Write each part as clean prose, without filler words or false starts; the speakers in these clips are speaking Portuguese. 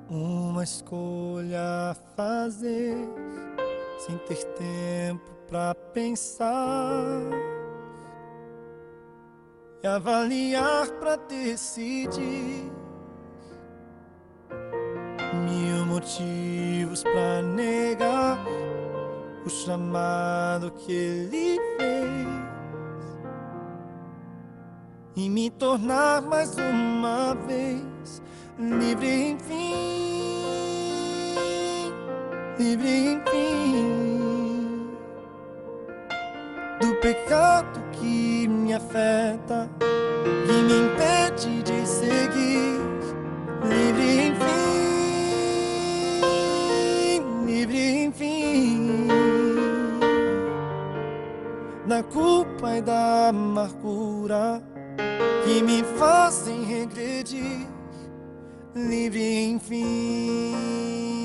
Uma escolha a fazer, sem ter tempo pra pensar e avaliar pra decidir. Mil motivos pra negar o chamado que ele fez e me tornar mais uma vez livre, enfim, livre, enfim, do pecado que me afeta, que me impede de seguir. Livre, enfim, livre, enfim, da culpa e da amargura que me fazem regredir. Livre, enfim.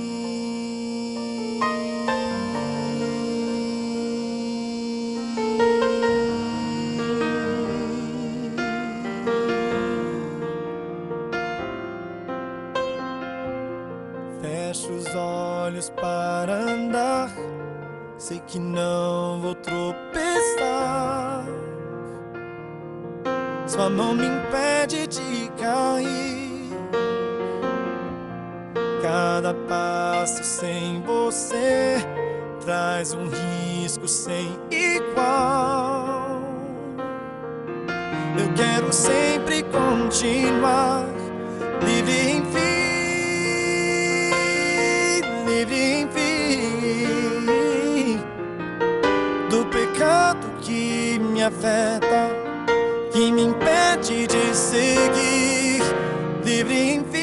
Fecho os olhos para andar, sei que não vou tropeçar. Sua mão me impede de cair. Cada passo sem você traz um risco sem igual. Eu quero sempre continuar livre, enfim, livre, enfim, do pecado que me afeta, que me impede de seguir. Livre, enfim,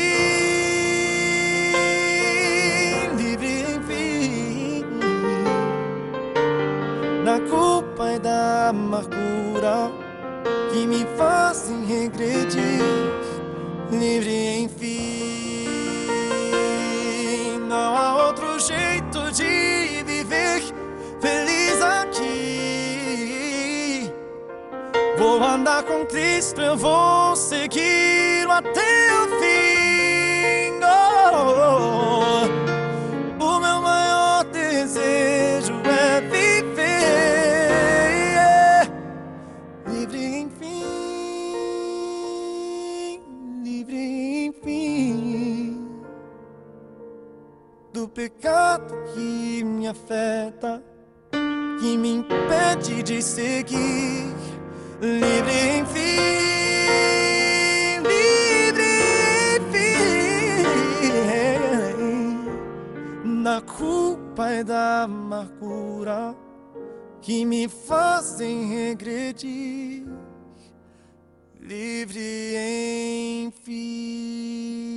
da culpa e da amargura que me fazem regredir. Livre, enfim, não há outro jeito de viver feliz aqui. Vou andar com Cristo, eu vou segui-lo até o fim. Oh, o meu maior desejo é viver livre, enfim, livre, enfim, do pecado que me afeta, que me impede de seguir. Livre, enfim, livre, enfim, da culpa e da amargura que me fazem regredir. Livre, enfim.